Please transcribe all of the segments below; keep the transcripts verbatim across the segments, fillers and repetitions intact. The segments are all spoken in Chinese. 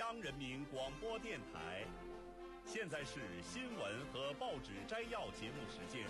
央人民广播电台。现在是新闻和报纸摘要节目时间。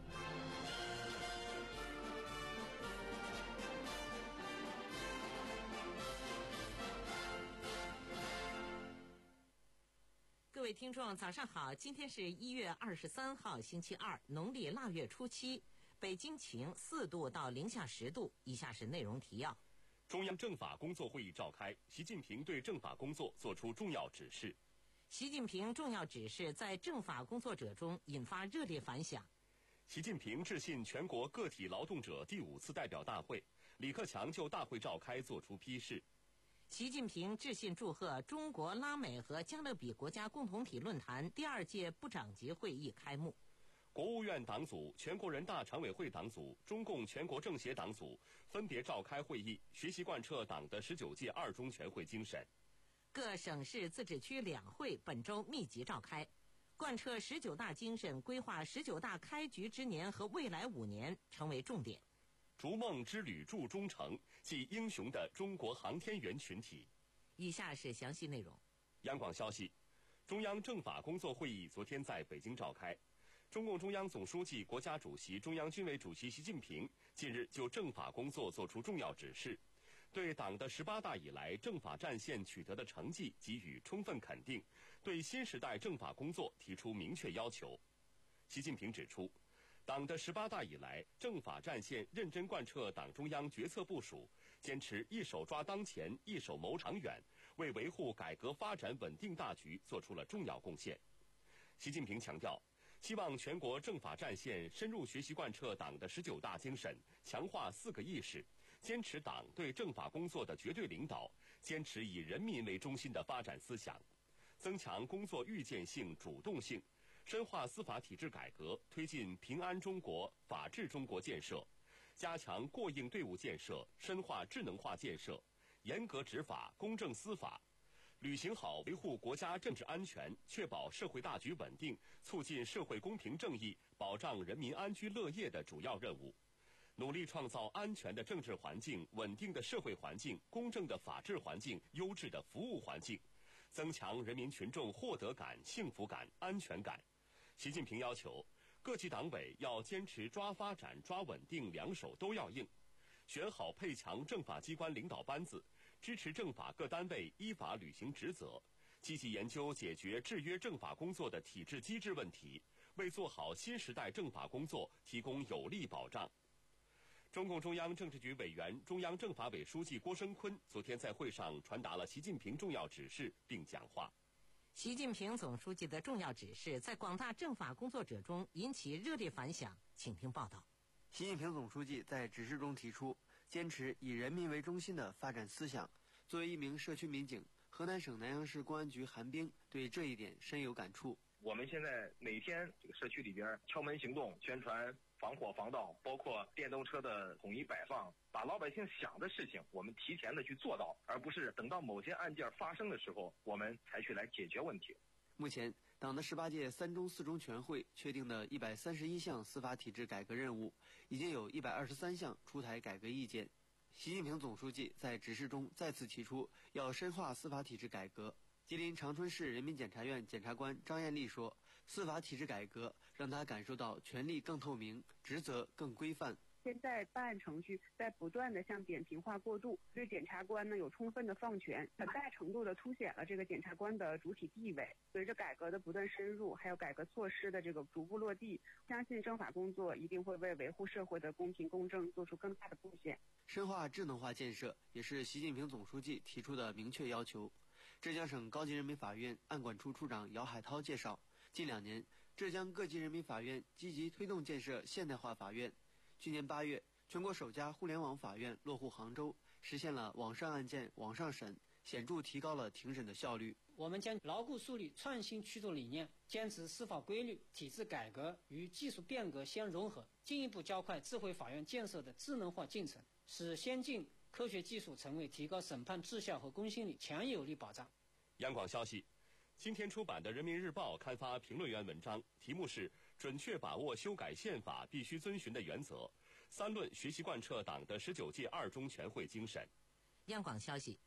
各位听众早上好，今天是一月二十三号星期二，农历腊月初七，北京晴四度到零下十度。以下是内容提要。 中央政法工作会议召开，习近平对政法工作作出重要指示。 习近平重要指示在政法工作者中引发热烈反响。 习近平致信全国个体劳动者第五次代表大会，李克强就大会召开作出批示。 习近平致信祝贺中国拉美和加勒比国家共同体论坛第二届部长级会议开幕。 国务院党组、全国人大常委会党组、中共全国政协党组分别召开会议，学习贯彻党的十九届二中全会精神。 各省市自治区两会本周密集召开，贯彻十九大精神，规划十九大开局之年和未来五年成为重点。 逐梦之旅铸忠诚，即英雄的中国航天员群体。 以下是详细内容。 央广消息，中央政法工作会议昨天在北京召开。中共中央总书记、国家主席、中央军委主席习近平近日就政法工作作出重要指示，对党的十八大以来政法战线取得的成绩给予充分肯定，对新时代政法工作提出明确要求。习近平指出，党的十八大以来，政法战线认真贯彻党中央决策部署，坚持一手抓当前，一手谋长远，为维护改革发展稳定大局做出了重要贡献。习近平强调，希望全国政法战线深入学习贯彻党的十九大精神，强化四个意识，坚持党对政法工作的绝对领导，坚持以人民为中心的发展思想，增强工作预见性、主动性，深化司法体制改革，推进平安中国、法治中国建设，加强过硬队伍建设，深化智能化建设，严格执法、公正司法，履行好维护国家政治安全、确保社会大局稳定、促进社会公平正义、保障人民安居乐业的主要任务，努力创造安全的政治环境、稳定的社会环境、公正的法治环境、优质的服务环境，增强人民群众获得感、幸福感、安全感。习近平要求各级党委要坚持抓发展、抓稳定两手都要硬，选好配强政法机关领导班子，支持政法各单位依法履行职责，积极研究解决制约政法工作的体制机制问题，为做好新时代政法工作提供有力保障。中共中央政治局委员、中央政法委书记郭声琨昨天在会上传达了习近平重要指示并讲话。 习近平总书记的重要指示在广大政法工作者中引起热烈反响，请听报道。 习近平总书记在指示中提出，坚持以人民为中心的发展思想。作为一名社区民警，河南省南阳市公安局韩冰对这一点深有感触。 我们现在每天这个社区里边敲门行动，宣传防火防盗，包括电动车的统一摆放，把老百姓想的事情我们提前的去做到，而不是等到某些案件发生的时候我们才去来解决问题。 目前，党的十八届三中四中全会确定的一百三十一项司法体制改革任务，已经有一百二十三项出台改革意见。习近平总书记在指示中再次提出，要深化司法体制改革。吉林长春市人民检察院检察官张艳丽说，司法体制改革让他感受到权力更透明，职责更规范。 现在办案程序在不断的向扁平化过渡，对检察官呢有充分的放权，很大程度的凸显了这个检察官的主体地位。随着改革的不断深入，还有改革措施的这个逐步落地，相信政法工作一定会为维护社会的公平公正做出更大的贡献。 深化智能化建设也是习近平总书记提出的明确要求。浙江省高级人民法院案管处处长姚海涛介绍，近两年，浙江各级人民法院积极推动建设现代化法院。去年八月，全国首家互联网法院落户杭州，实现了网上案件网上审，显著提高了庭审的效率。 我们将牢固树立创新驱动理念，坚持司法规律、体制改革与技术变革相融合，进一步加快智慧法院建设的智能化进程，使先进科学技术成为提高审判质效和公信力强有力保障。 央广消息，今天出版的《人民日报》刊发评论员文章，题目是准确把握修改宪法必须遵循的原则，三论学习贯彻党的十九届二中全会精神。 央广消息，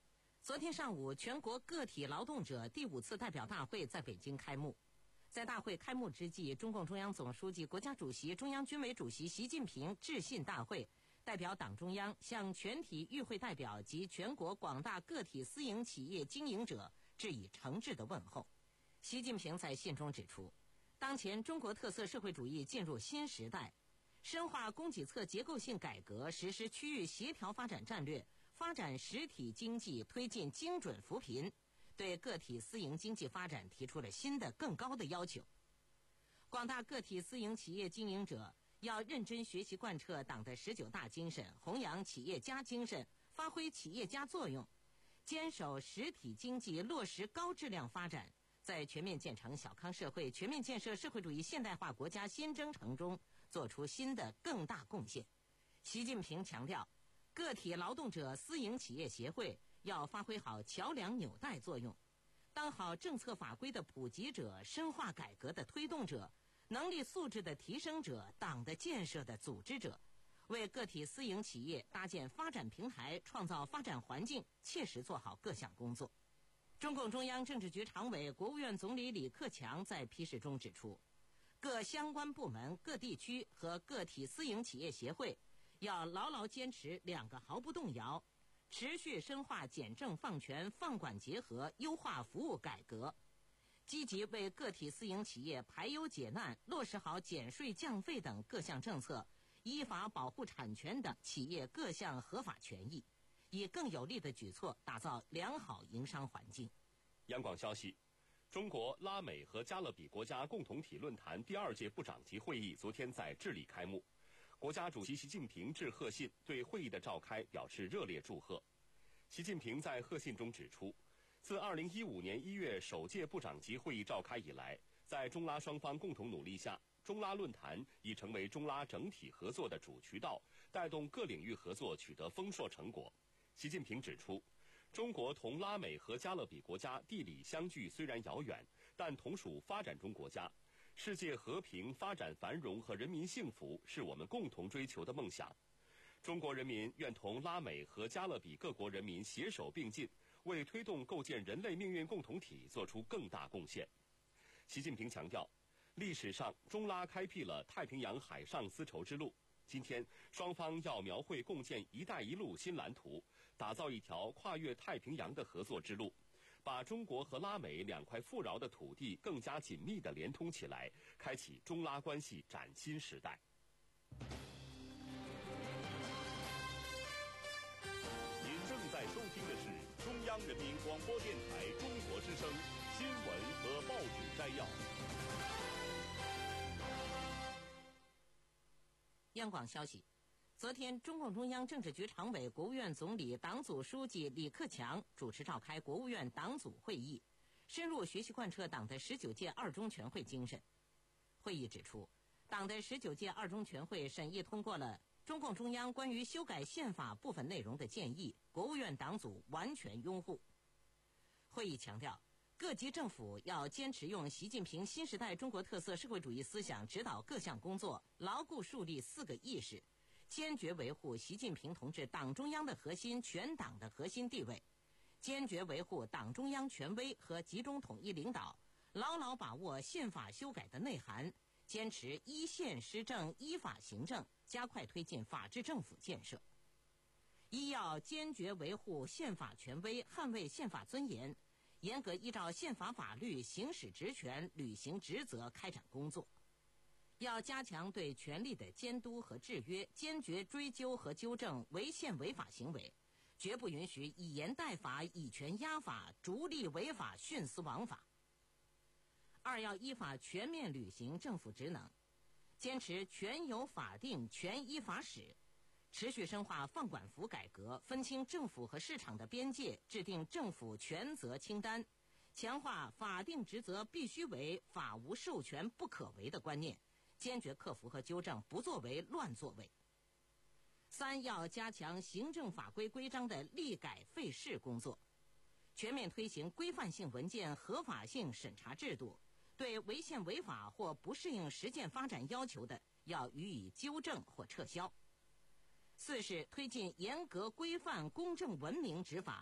昨天上午，全国个体劳动者第五次代表大会在北京开幕。在大会开幕之际，中共中央总书记、国家主席、中央军委主席习近平致信大会，代表党中央向全体与会代表及全国广大个体私营企业经营者致以诚挚的问候。习近平在信中指出，当前中国特色社会主义进入新时代，深化供给侧结构性改革，实施区域协调发展战略，发展实体经济，推进精准扶贫，对个体私营经济发展提出了新的更高的要求。广大个体私营企业经营者要认真学习贯彻党的十九大精神，弘扬企业家精神，发挥企业家作用，坚守实体经济，落实高质量发展，在全面建成小康社会、全面建设社会主义现代化国家新征程中做出新的更大贡献。习近平强调，个体劳动者私营企业协会要发挥好桥梁纽带作用，当好政策法规的普及者、深化改革的推动者、能力素质的提升者、党的建设的组织者，为个体私营企业搭建发展平台、创造发展环境，切实做好各项工作。中共中央政治局常委、国务院总理李克强在批示中指出，各相关部门、各地区和个体私营企业协会要牢牢坚持两个毫不动摇，持续深化简政放权、放管结合，优化服务改革，积极为个体私营企业排忧解难，落实好减税降费等各项政策，依法保护产权等企业各项合法权益，以更有力的举措打造良好营商环境。 央广消息，中国、拉美和加勒比国家共同体论坛第二届部长级会议昨天在智利开幕。国家主席习近平致贺信，对会议的召开表示热烈祝贺。习近平在贺信中指出，自二零一五年一月首届部长级会议召开以来，在中拉双方共同努力下，中拉论坛已成为中拉整体合作的主渠道，带动各领域合作取得丰硕成果。习近平指出，中国同拉美和加勒比国家地理相距虽然遥远，但同属发展中国家。世界和平、发展繁荣和人民幸福是我们共同追求的梦想。中国人民愿同拉美和加勒比各国人民携手并进，为推动构建人类命运共同体做出更大贡献。习近平强调，历史上中拉开辟了太平洋海上丝绸之路，今天双方要描绘共建“一带一路”新蓝图，打造一条跨越太平洋的合作之路，把中国和拉美两块富饶的土地更加紧密地连通起来，开启中拉关系崭新时代。 您正在收听的是中央人民广播电台中国之声新闻和报纸摘要。 央广消息，昨天，中共中央政治局常委、国务院总理、党组书记李克强主持召开国务院党组会议，深入学习贯彻党的十九届二中全会精神。会议指出，党的十九届二中全会审议通过了中共中央关于修改宪法部分内容的建议，国务院党组完全拥护。会议强调，各级政府要坚持用习近平新时代中国特色社会主义思想指导各项工作，牢固树立四个意识，坚决维护习近平同志党中央的核心、全党的核心地位，坚决维护党中央权威和集中统一领导，牢牢把握宪法修改的内涵，坚持依宪施政、依法行政，加快推进法治政府建设。一要坚决维护宪法权威，捍卫宪法尊严，严格依照宪法法律行使职权、履行职责开展工作。要加强对权力的监督和制约，坚决追究和纠正违宪违法行为，绝不允许以严代法、以权压法、逐利违法、徇私枉法。二要依法全面履行政府职能，坚持权有法定、权依法使，持续深化放管服改革，分清政府和市场的边界，制定政府权责清单，强化法定职责必须为、法无授权不可为的观念，坚决克服和纠正不作为、乱作为。三要加强行政法规规章的立改废释工作，全面推行规范性文件合法性审查制度，对违宪违法或不适应实践发展要求的，要予以纠正或撤销。四是推进严格规范、公正文明执法，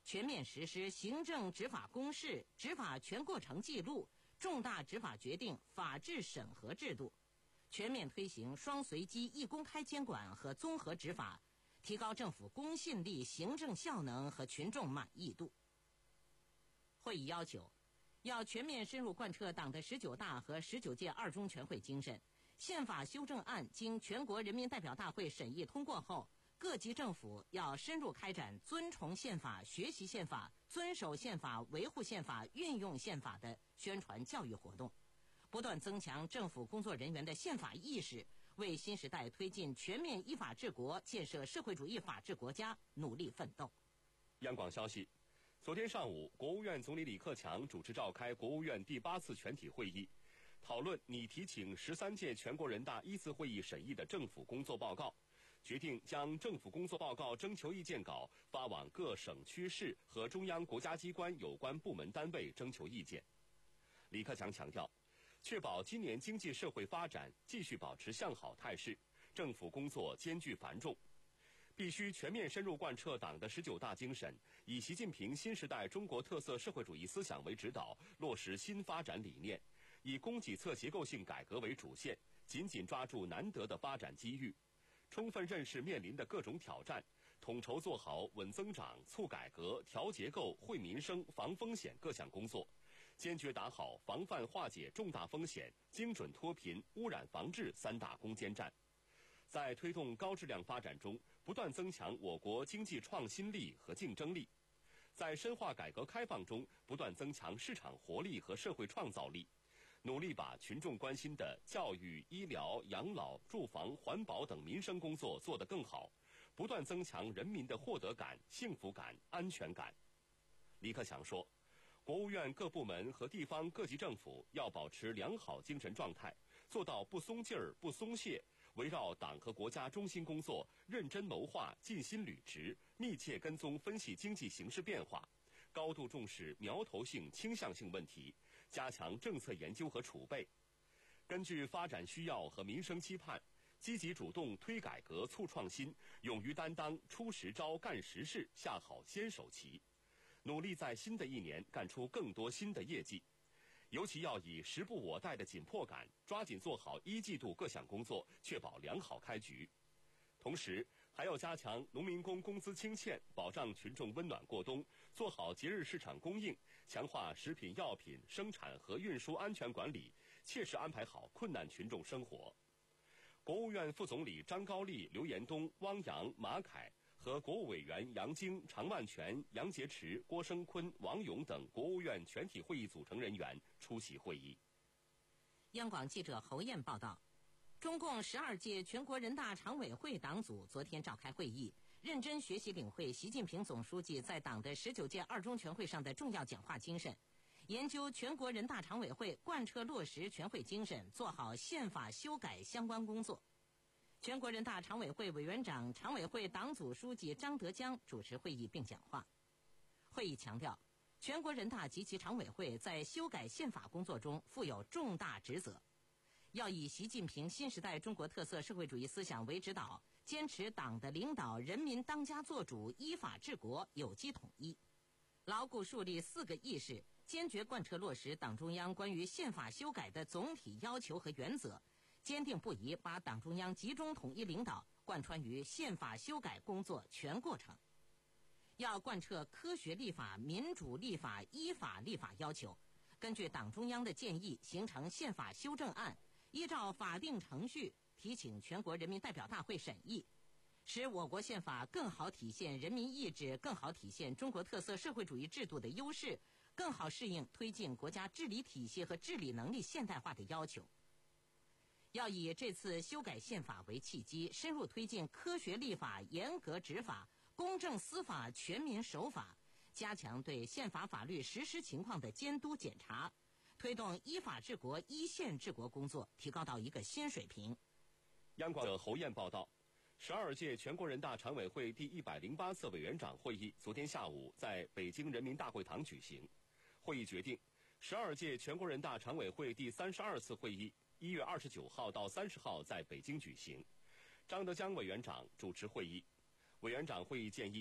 全面实施行政执法公示、执法全过程记录、重大执法决定法治审核制度，全面推行双随机一公开监管和综合执法，提高政府公信力、行政效能和群众满意度。会议要求，要全面深入贯彻党的十九大和十九届二中全会精神，宪法修正案经全国人民代表大会审议通过后，各级政府要深入开展尊崇宪法、学习宪法、遵守宪法、维护宪法、运用宪法的宣传教育活动，不断增强政府工作人员的宪法意识，为新时代推进全面依法治国、建设社会主义法治国家努力奋斗。 央广消息，昨天上午，国务院总理李克强主持召开国务院第八次全体会议，讨论拟提请十三届全国人大一次会议审议的政府工作报告，决定将政府工作报告征求意见稿发往各省区市和中央国家机关有关部门单位征求意见。李克强强调，确保今年经济社会发展继续保持向好态势，政府工作艰巨繁重，必须全面深入贯彻党的十九大精神，以习近平新时代中国特色社会主义思想为指导，落实新发展理念，以供给侧结构性改革为主线，紧紧抓住难得的发展机遇，充分认识面临的各种挑战，统筹做好稳增长、促改革、调结构、惠民生、防风险各项工作，坚决打好防范化解重大风险、精准脱贫、污染防治三大攻坚战。在推动高质量发展中，不断增强我国经济创新力和竞争力；在深化改革开放中，不断增强市场活力和社会创造力，努力把群众关心的教育、医疗、养老、住房、环保等民生工作做得更好，不断增强人民的获得感、幸福感、安全感。李克强说，国务院各部门和地方各级政府要保持良好精神状态，做到不松劲儿、不松懈，围绕党和国家中心工作，认真谋划、尽心履职，密切跟踪分析经济形势变化，高度重视苗头性、倾向性问题，加强政策研究和储备，根据发展需要和民生期盼，积极主动推改革、促创新，勇于担当、出实招、干实事，下好先手棋，努力在新的一年干出更多新的业绩。尤其要以时不我待的紧迫感，抓紧做好一季度各项工作，确保良好开局。同时，还要加强农民工工资清欠，保障群众温暖过冬，做好节日市场供应，强化食品药品生产和运输安全管理，切实安排好困难群众生活。国务院副总理张高丽、刘延东、汪洋、马凯和国务委员杨晶、常万全、杨洁篪、郭声琨、王勇等国务院全体会议组成人员出席会议。 央广记者侯燕报道，中共十二届全国人大常委会党组昨天召开会议，认真学习领会习近平总书记在党的十九届二中全会上的重要讲话精神，研究全国人大常委会贯彻落实全会精神，做好宪法修改相关工作。全国人大常委会委员长、常委会党组书记张德江主持会议并讲话。会议强调，全国人大及其常委会在修改宪法工作中负有重大职责，要以习近平新时代中国特色社会主义思想为指导，坚持党的领导、人民当家作主、依法治国、有机统一，牢固树立四个意识，坚决贯彻落实党中央关于宪法修改的总体要求和原则，坚定不移把党中央集中统一领导贯穿于宪法修改工作全过程。要贯彻科学立法、民主立法、依法立法要求，根据党中央的建议形成宪法修正案，依照法定程序提请全国人民代表大会审议，使我国宪法更好体现人民意志，更好体现中国特色社会主义制度的优势，更好适应推进国家治理体系和治理能力现代化的要求。要以这次修改宪法为契机，深入推进科学立法、严格执法、公正司法、全民守法，加强对宪法法律实施情况的监督检查，推动依法治国、依宪治国工作提高到一个新水平。 央广的侯燕报道，十二届全国人大常委会第一百零八次委员长会议昨天下午在北京人民大会堂举行。会议决定，十二届全国人大常委会第三十二次会议一月二十九号到三十号在北京举行。张德江委员长主持会议。委员长会议建议，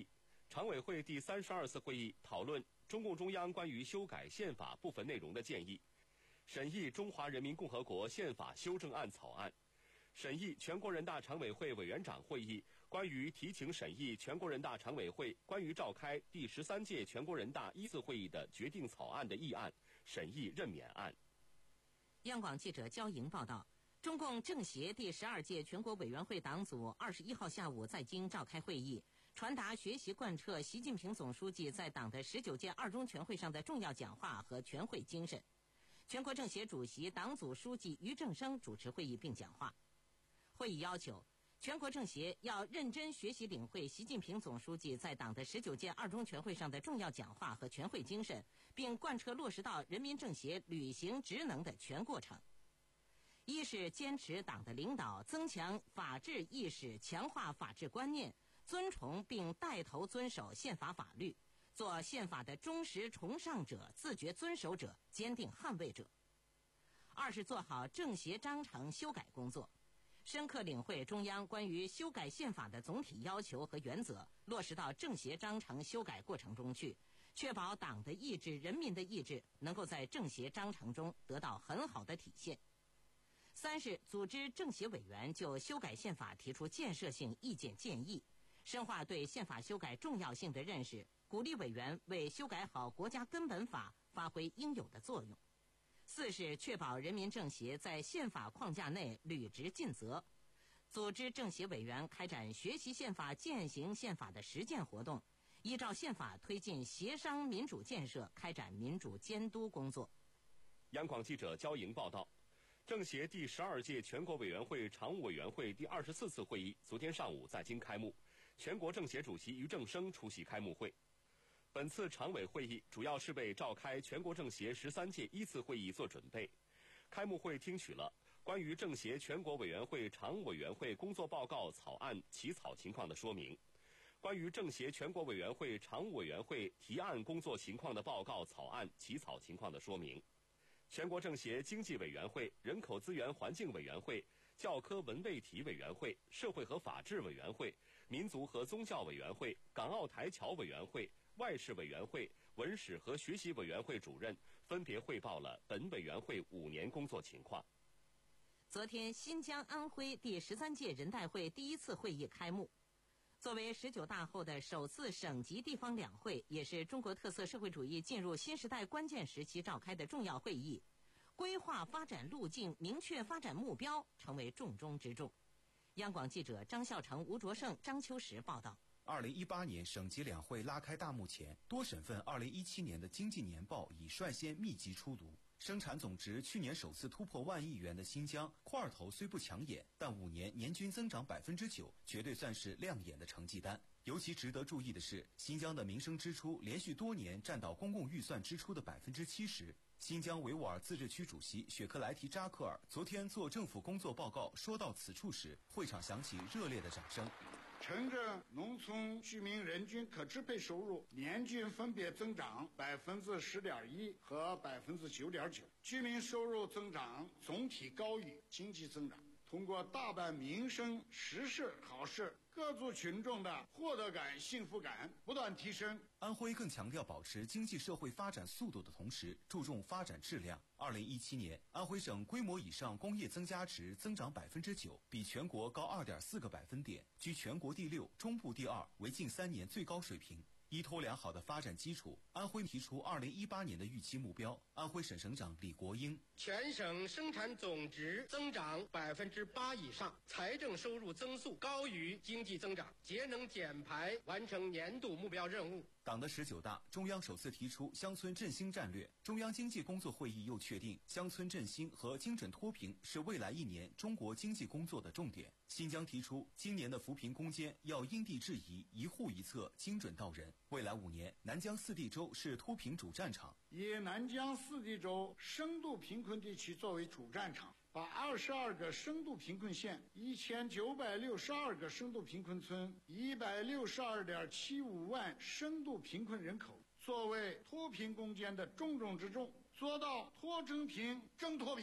常委会第三十二次会议讨论中共中央关于修改宪法部分内容的建议，审议《中华人民共和国宪法修正案》草案，审议全国人大常委会委员长会议关于提请审议全国人大常委会关于召开第十三届全国人大一次会议的决定草案的议案，审议任免案。 央广记者焦莹报道，中共政协第十二届全国委员会党组二十一号下午在京召开会议，传达学习贯彻习近平总书记在党的十九届二中全会上的重要讲话和全会精神。全国政协主席、党组书记俞正声主持会议并讲话。会议要求，全国政协要认真学习领会习近平总书记在党的十九届二中全会上的重要讲话和全会精神，并贯彻落实到人民政协履行职能的全过程。一是坚持党的领导，增强法治意识，强化法治观念，尊崇并带头遵守宪法法律，做宪法的忠实崇尚者、自觉遵守者、坚定捍卫者。二是做好政协章程修改工作，深刻领会中央关于修改宪法的总体要求和原则，落实到政协章程修改过程中去，确保党的意志、人民的意志能够在政协章程中得到很好的体现。三是组织政协委员就修改宪法提出建设性意见建议，深化对宪法修改重要性的认识，鼓励委员为修改好国家根本法发挥应有的作用。四是确保人民政协在宪法框架内履职尽责，组织政协委员开展学习宪法、践行宪法的实践活动，依照宪法推进协商民主建设，开展民主监督工作。 央广记者焦莹报道，政协第十二届全国委员会常务委员会第二十四次会议昨天上午在京开幕，全国政协主席俞正声出席开幕会。本次常委会议主要是为召开全国政协十三届一次会议做准备。开幕会听取了关于政协全国委员会常务委员会工作报告草案起草情况的说明，关于政协全国委员会常务委员会提案工作情况的报告草案起草情况的说明，全国政协经济委员会、人口资源环境委员会、教科文卫体委员会、社会和法制委员会、民族和宗教委员会、港澳台侨委员会、外事委员会、文史和学习委员会主任分别汇报了本委员会五年工作情况。 昨天，新疆安徽第十三届人代会第一次会议开幕。作为十九大后的首次省级地方两会，也是中国特色社会主义进入新时代关键时期召开的重要会议，规划发展路径、明确发展目标成为重中之重。央广记者张孝成、吴卓胜、张秋实报道。 二零一八年省级两会拉开大幕前，多省份二零一七年的经济年报已率先密集出炉。生产总值去年首次突破万亿元的新疆，块头虽不抢眼，但五年年均增长百分之九，绝对算是亮眼的成绩单。尤其值得注意的是，新疆的民生支出连续多年占到公共预算支出的百分之七十。新疆维吾尔自治区主席雪克莱提扎克尔昨天做政府工作报告说到此处时，会场响起热烈的掌声。 城镇农村居民人均可支配收入年均分别增长百分之十点一和百分之九点九，居民收入增长总体高于经济增长。通过大办民生实事好事，各族群众的获得感、幸福感不断提升。 安徽更强调保持经济社会发展速度的同时，注重发展质量。二零一七年，安徽省规模以上工业增加值增长百分之九，比全国高二点四个百分点，居全国第六、中部第二，为近三年最高水平。依托良好的发展基础，安徽提出二零一八年的预期目标。安徽省省长李国英： 全省生产总值增长百分之八以上，财政收入增速高于经济增长，节能减排完成年度目标任务。 党的十九大，中央首次提出乡村振兴战略。中央经济工作会议又确定，乡村振兴和精准脱贫是未来一年中国经济工作的重点。新疆提出，今年的扶贫攻坚要因地制宜，一户一策，精准到人。未来五年，南疆四地州是脱贫主战场， 以南疆四地州深度贫困地区作为主战场，把二十二个深度贫困县、一千九百六十二个深度贫困村、一百六十二点七五万深度贫困人口作为脱贫攻坚的重中之重，做到脱征贫、争脱贫。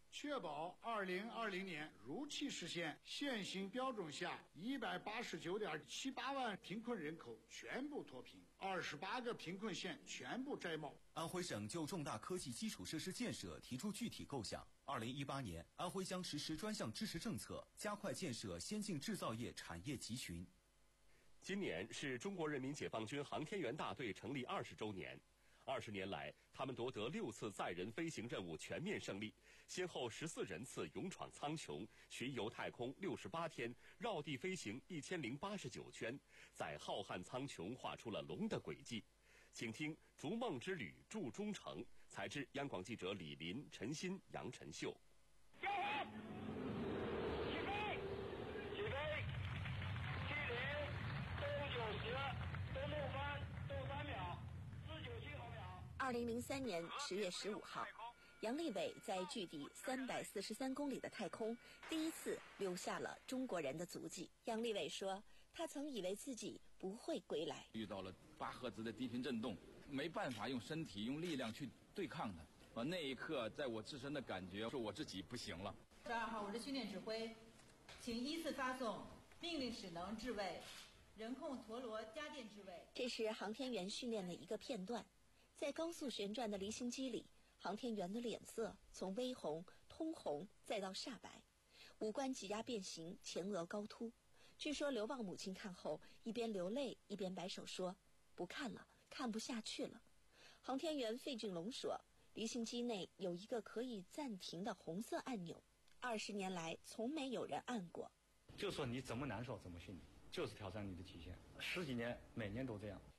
确保二零二零年如期实现现行标准下一百八十九点七八万贫困人口全部脱贫，二十八个贫困县全部摘帽。 安徽省就重大科技基础设施建设提出具体构想。二零一八年，安徽将实施专项支持政策，加快建设先进制造业产业集群。 今年是中国人民解放军航天员大队成立二十周年。二十年来，他们夺得六次载人飞行任务全面胜利，先后十四人次勇闯苍穹，巡游太空六十八天，绕地飞行一千零八十九圈，在浩瀚苍穹画出了龙的轨迹。请听《逐梦之旅筑忠诚》，采制央广记者李林、陈鑫、杨晨秀。 交火！起飞！起飞！七零，东九十，东六分，东三秒，四九七毫秒。 二零零三年十月十五号，杨利伟在距离三百四十三公里的太空，第一次留下了中国人的足迹。杨利伟说，他曾以为自己不会归来， 遇到了八赫兹的低频震动，没办法用身体用力量去对抗它。啊，那一刻，在我自身的感觉是我自己不行了。 十二号，我是训练指挥，请依次发送命令使能置位、人控陀螺加电置位。 这是航天员训练的一个片段，在高速旋转的离心机里，航天员的脸色从微红、通红再到煞白，五官挤压变形，前额高凸。据说刘旺母亲看后一边流泪一边摆手说：“不看了，看不下去了。”航天员费俊龙说，离心机内有一个可以暂停的红色按钮，二十年来从没有人按过。 就说你怎么难受怎么训练，就是挑战你的极限。十几年，每年都这样。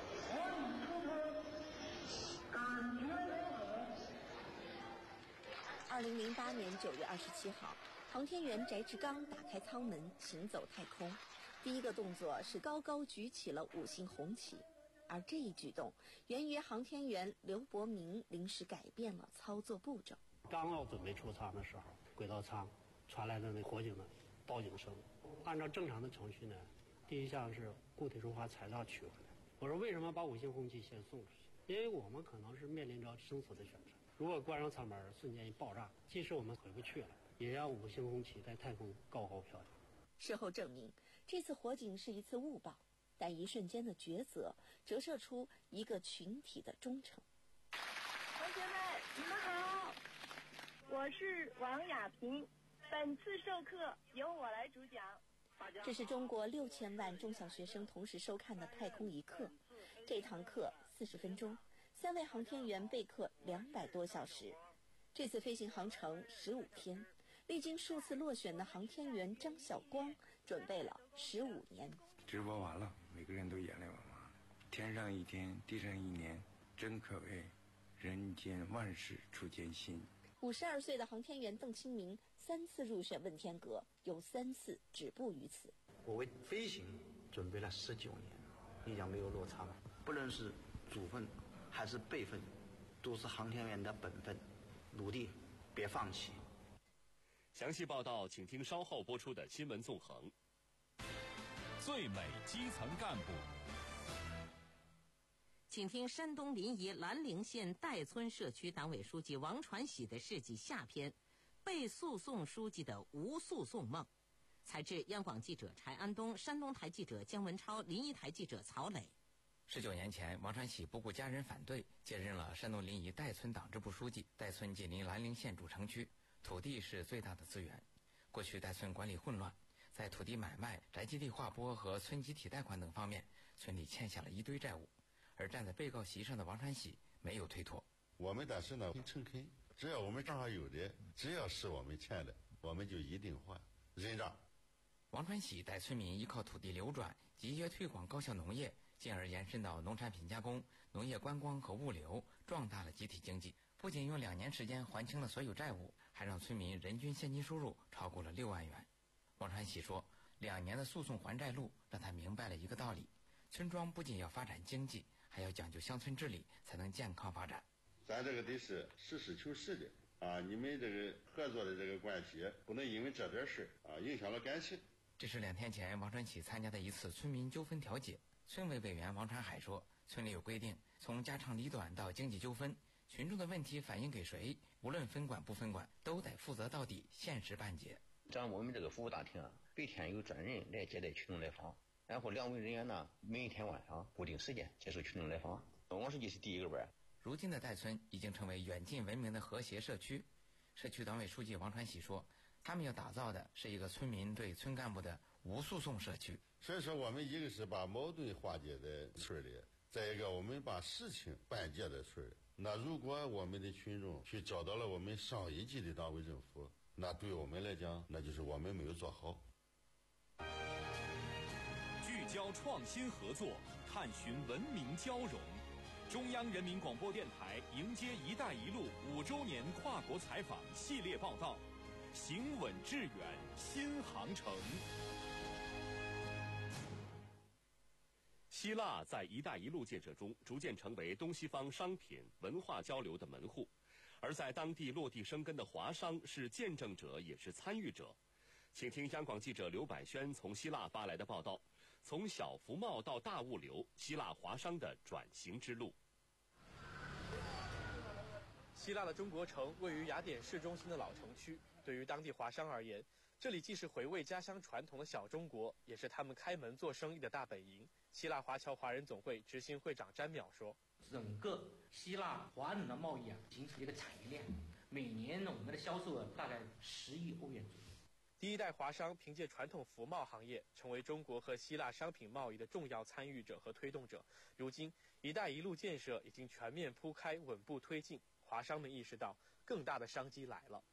二零零八年九月二十七号，航天员翟志刚打开舱门行走太空，第一个动作是高高举起了五星红旗。而这一举动源于航天员刘伯明临时改变了操作步骤。 刚要准备出舱的时候，轨道舱传来的那火警的报警声。按照正常的程序呢，第一项是固体润滑材料取回来。我说为什么把五星红旗先送出去？因为我们可能是面临着生死的选择。如果关上舱门瞬间一爆炸，即使我们回不去了，也让五星红旗在太空高高飘扬。 事后证明，这次火警是一次误报。但一瞬间的抉择折射出一个群体的忠诚。 同学们，你们好，我是王亚平，本次授课由我来主讲。 这是中国六千万中小学生同时收看的太空一课，这堂课四十分钟，三位航天员备课两百多小时。这次飞行航程十五天，历经数次落选的航天员张晓光准备了十五年。 直播完了，每个人都眼泪汪汪。天上一天，地上一年，真可谓人间万事出艰辛。 五十二岁的航天员邓清明三次入选问天阁，有三次止步于此。 我为飞行准备了十九年，一点没有落差。不论是主分还是备份，都是航天员的本分。努力，别放弃。 详细报道，请听稍后播出的新闻纵横。 最美基层干部， 请听山东临沂兰陵县戴村社区党委书记王传喜的事迹下篇，被诉讼书记的无诉讼梦。采制央广记者柴安东，山东台记者姜文超，临沂台记者曹磊。 十九年前，王传喜不顾家人反对，接任了山东临沂戴村党支部书记。戴村紧邻兰陵县主城区，土地是最大的资源。过去戴村管理混乱，在土地买卖、宅基地划拨和村集体贷款等方面，村里欠下了一堆债务。而站在被告席上的王传喜没有推脱。 我们但是呢很诚恳，只要我们账上有的，只要是我们欠的，我们就一定还，认账。 王传喜带村民依靠土地流转，集约推广高效农业，进而延伸到农产品加工、农业观光和物流，壮大了集体经济。不仅用两年时间还清了所有债务，还让村民人均现金收入超过了六万元。王传喜说，两年的诉讼还债路让他明白了一个道理：村庄不仅要发展经济，还要讲究乡村治理，才能健康发展。 咱这个得是实事求是的啊！你们这个合作的这个关系，不能因为这点事啊影响了感情。 这是两天前王传喜参加的一次村民纠纷调解。村委委员王传海说，村里有规定，从家长里短到经济纠纷， 群众的问题反映给谁，无论分管不分管，都得负责到底，限时办结。 像我们这个服务大厅啊，白天有专人来接待群众来访，然后两位人员呢，每一天晚上固定时间接受群众来访。王书记是第一个班。 如今的戴村已经成为远近闻名的和谐社区。社区党委书记王传喜说，他们要打造的是一个村民对村干部的无诉讼社区。 所以说，我们一个是把矛盾化解在村里，再一个我们把事情办结在村里。那如果我们的群众去找到了我们上一级的党委政府，那对我们来讲，那就是我们没有做好。 聚焦创新合作，探寻文明交融。中央人民广播电台迎接“一带一路”五周年跨国采访系列报道，行稳致远新航程。希腊在“一带一路”建设中逐渐成为东西方商品文化交流的门户，而在当地落地生根的华商是见证者，也是参与者。请听央广记者刘百轩从希腊发来的报道。从小服贸到大物流，希腊华商的转型之路。 希腊的中国城位于雅典市中心的老城区，对于当地华商而言，这里既是回味家乡传统的小中国，也是他们开门做生意的大本营。希腊华侨华人总会执行会长詹淼说：“ 整个希腊华人的贸易啊，形成一个产业链，每年我们的销售额大概十亿欧元左右。” 第一代华商凭借传统服贸行业，成为中国和希腊商品贸易的重要参与者和推动者。如今，“一带一路”建设已经全面铺开，稳步推进。华商们意识到，更大的商机来了。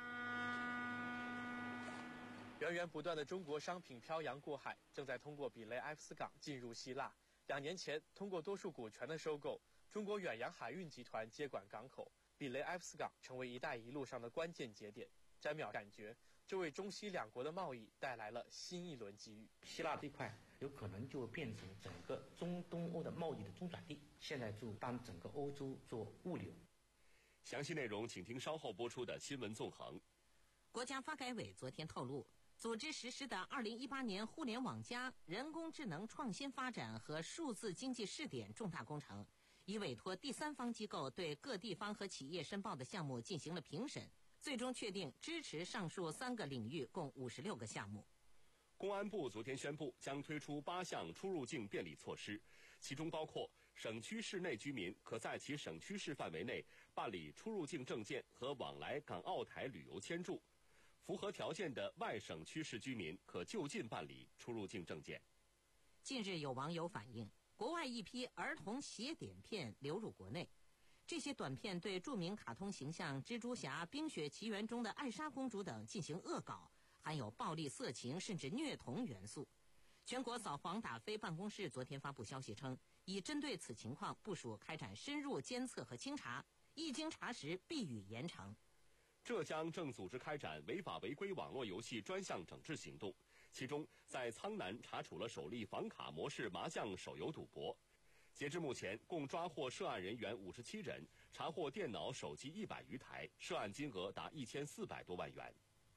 源源不断的中国商品漂洋过海，正在通过比雷埃夫斯港进入希腊。两年前，通过多数股权的收购，中国远洋海运集团接管港口，比雷埃夫斯港成为“一带一路”上的关键节点。詹淼感觉，这为中西两国的贸易带来了新一轮机遇。 希腊这块有可能就变成整个中东欧的贸易的中转地，现在就帮整个欧洲做物流。 详细内容请听稍后播出的新闻纵横。 国家发改委昨天透露，组织实施的二零一八年互联网加人工智能创新发展和数字经济试点重大工程，已委托第三方机构对各地方和企业申报的项目进行了评审，最终确定支持上述三个领域共五十六个项目。 公安部昨天宣布，将推出八项出入境便利措施，其中包括省区市内居民可在其省区市范围内办理出入境证件和往来港澳台旅游签注，符合条件的外省区市居民可就近办理出入境证件。 近日有网友反映，国外一批儿童写点片流入国内，这些短片对著名卡通形象蜘蛛侠、冰雪奇缘中的艾莎公主等进行恶搞，含有暴力、色情甚至虐童元素。全国扫黄打非办公室昨天发布消息称，已针对此情况部署开展深入监测和清查，一经查实必予严惩。 浙江正组织开展违法违规网络游戏专项整治行动，其中在苍南查处了首例房卡模式麻将手游赌博。截至目前，共抓获涉案人员五十七人，查获电脑、手机一百余台，涉案金额达一千四百多万元。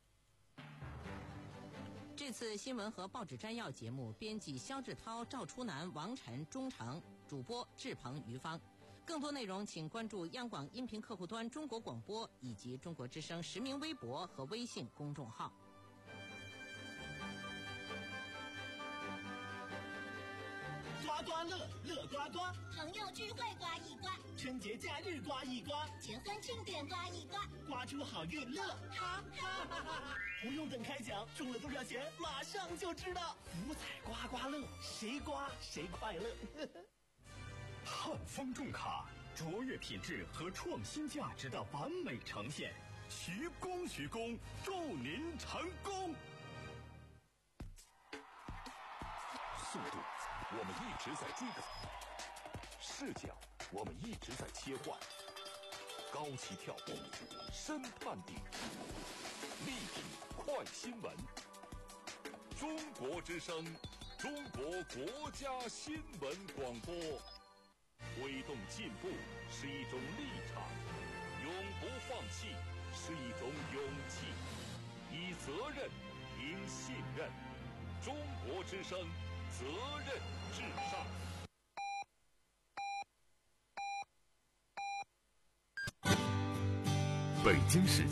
这次新闻和报纸摘要节目，编辑肖志涛、赵初南、王晨、钟诚，主播志鹏、于芳。更多内容请关注央广音频客户端中国广播以及中国之声实名微博和微信公众号。 刮刮乐，乐刮刮， 朋友聚会刮一刮， 春节假日刮一刮， 结婚庆典刮一刮， 刮出好运乐，哈哈哈哈！不用等开奖，中了多少钱马上就知道。五彩刮刮乐，谁刮谁快乐。 汉方重卡，卓越品质和创新价值的完美呈现。徐工，徐工，祝您成功！速度，我们一直在追赶；视角，我们一直在切换；高起跳步，深探底，立体快新闻。中国之声，中国国家新闻广播。推动进步是一种立场，永不放弃是一种勇气，以责任赢信任。中国之声，责任至上。 北京市